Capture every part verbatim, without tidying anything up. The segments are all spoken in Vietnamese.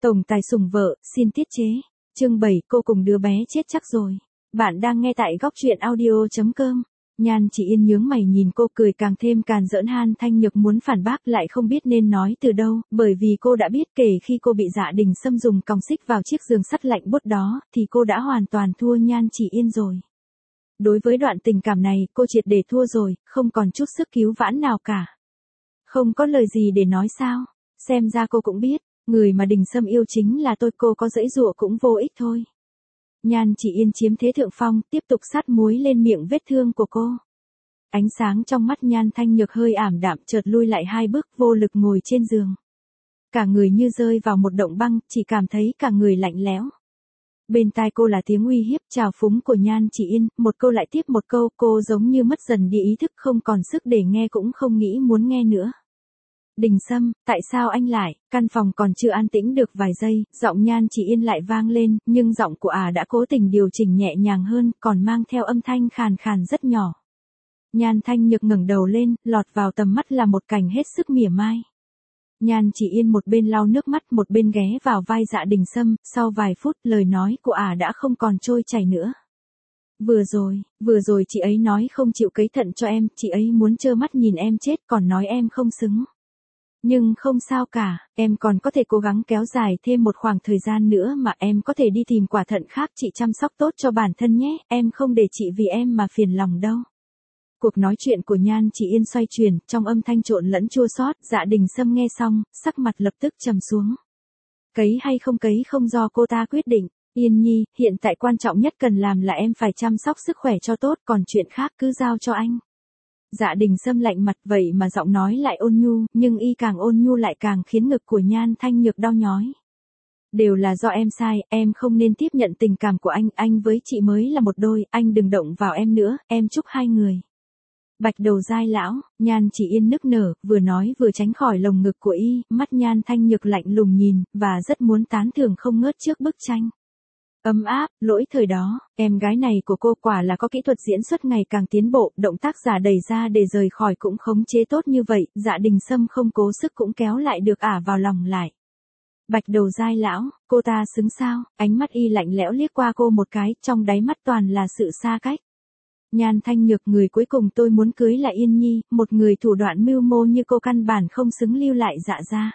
Tổng tài sủng vợ, xin tiết chế. Chương bảy, cô cùng đứa bé chết chắc rồi. Bạn đang nghe tại góc truyện audio chấm com. Nhan Chỉ Yên nhướng mày nhìn cô, cười càng thêm càn giỡn. Han Thanh Nhược muốn phản bác lại không biết nên nói từ đâu, bởi vì cô đã biết kể khi cô bị Dạ Đình Sâm dùng còng xích vào chiếc giường sắt lạnh buốt đó, thì cô đã hoàn toàn thua Nhan Chỉ Yên rồi. Đối với đoạn tình cảm này, cô triệt để thua rồi, không còn chút sức cứu vãn nào cả. Không có lời gì để nói sao? Xem ra cô cũng biết, người mà Đình Sâm yêu chính là tôi, cô có giãy giụa cũng vô ích thôi. Nhan Chỉ Yên chiếm thế thượng phong, tiếp tục sát muối lên miệng vết thương của cô. Ánh sáng trong mắt Nhan Thanh Nhược hơi ảm đạm, chợt lui lại hai bước, vô lực ngồi trên giường. Cả người như rơi vào một động băng, chỉ cảm thấy cả người lạnh lẽo. Bên tai cô là tiếng uy hiếp, trào phúng của Nhan Chỉ Yên, một câu lại tiếp một câu, cô giống như mất dần đi ý thức, không còn sức để nghe cũng không nghĩ muốn nghe nữa. Đình Sâm, tại sao anh lại? Căn phòng còn chưa an tĩnh được vài giây, giọng Nhan Chỉ Yên lại vang lên, nhưng giọng của ả đã cố tình điều chỉnh nhẹ nhàng hơn, còn mang theo âm thanh khàn khàn rất nhỏ. Nhan Thanh Nhược ngẩng đầu lên, lọt vào tầm mắt là một cảnh hết sức mỉa mai. Nhan Chỉ Yên một bên lau nước mắt, một bên ghé vào vai Dạ Đình Sâm, sau vài phút lời nói của ả đã không còn trôi chảy nữa. Vừa rồi, vừa rồi chị ấy nói không chịu cấy thận cho em, chị ấy muốn trơ mắt nhìn em chết, còn nói em không xứng. Nhưng không sao cả, em còn có thể cố gắng kéo dài thêm một khoảng thời gian nữa mà, em có thể đi tìm quả thận khác chị chăm sóc tốt cho bản thân nhé, em không để chị vì em mà phiền lòng đâu. Cuộc nói chuyện của Nhan Chỉ Yên xoay chuyển, trong âm thanh trộn lẫn chua xót. Dạ Đình Sâm nghe xong, sắc mặt lập tức trầm xuống. Cấy hay không cấy không do cô ta quyết định. Yên Nhi, hiện tại quan trọng nhất cần làm là em phải chăm sóc sức khỏe cho tốt, còn chuyện khác cứ giao cho anh. Dạ Đình Sâm lạnh mặt, vậy mà giọng nói lại ôn nhu, nhưng y càng ôn nhu lại càng khiến ngực của Nhan Thanh Nhược đau nhói. Đều là do em sai, em không nên tiếp nhận tình cảm của anh, anh với chị mới là một đôi, anh đừng động vào em nữa, em chúc hai người. Bạch đầu dai lão, Nhan Chỉ Yên nức nở, vừa nói vừa tránh khỏi lồng ngực của y, mắt Nhan Thanh Nhược lạnh lùng nhìn, và rất muốn tán thưởng không ngớt trước bức tranh. Ấm áp, lỗi thời đó, em gái này của cô quả là có kỹ thuật diễn xuất ngày càng tiến bộ, động tác giả đẩy ra để rời khỏi cũng khống chế tốt như vậy, Dạ Đình Sâm không cố sức cũng kéo lại được ả vào lòng lại. Bạch đầu dai lão, cô ta xứng sao? Ánh mắt y lạnh lẽo liếc qua cô một cái, trong đáy mắt toàn là sự xa cách. Nhan Thanh Nhược, người cuối cùng tôi muốn cưới là Yên Nhi, một người thủ đoạn mưu mô như cô căn bản không xứng lưu lại Dạ gia.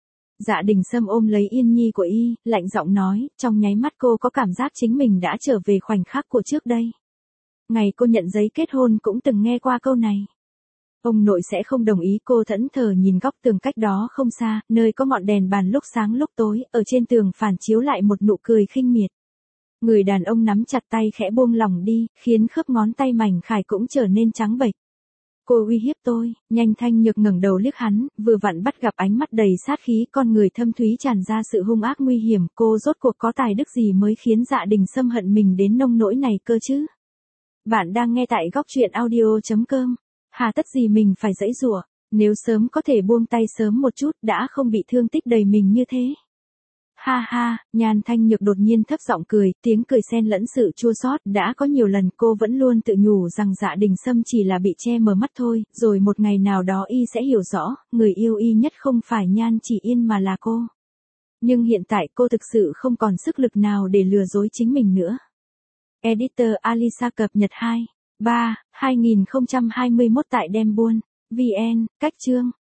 Dạ Đình Sâm ôm lấy Yên Nhi của y, lạnh giọng nói, trong nháy mắt cô có cảm giác chính mình đã trở về khoảnh khắc của trước đây. Ngày cô nhận giấy kết hôn cũng từng nghe qua câu này. Ông nội sẽ không đồng ý, cô thẫn thờ nhìn góc tường cách đó không xa, nơi có ngọn đèn bàn lúc sáng lúc tối, ở trên tường phản chiếu lại một nụ cười khinh miệt. Người đàn ông nắm chặt tay khẽ buông lỏng đi, khiến khớp ngón tay mảnh khải cũng trở nên trắng bệch. Cô uy hiếp tôi. Nhanh Thanh Nhược ngẩng đầu liếc hắn, vừa vặn bắt gặp ánh mắt đầy sát khí, con người thâm thúy tràn ra sự hung ác nguy hiểm. Cô rốt cuộc có tài đức gì mới khiến Dạ Đình Sâm hận mình đến nông nỗi này cơ chứ? Bạn đang nghe tại góc truyện audio chấm com. Hà tất gì mình phải giãy giụa, nếu sớm có thể buông tay sớm một chút, đã không bị thương tích đầy mình như thế. Ha ha, Nhan Thanh Nhược đột nhiên thấp giọng cười, tiếng cười xen lẫn sự chua xót. Đã có nhiều lần cô vẫn luôn tự nhủ rằng Dạ Đình Sâm chỉ là bị che mờ mắt thôi, rồi một ngày nào đó y sẽ hiểu rõ, người yêu y nhất không phải Nhan Chỉ Yên mà là cô. Nhưng hiện tại cô thực sự không còn sức lực nào để lừa dối chính mình nữa. Editor Alisa cập nhật hai, ba, hai nghìn không trăm hai mươi mốt tại Đem Buôn, vê en, cách chương.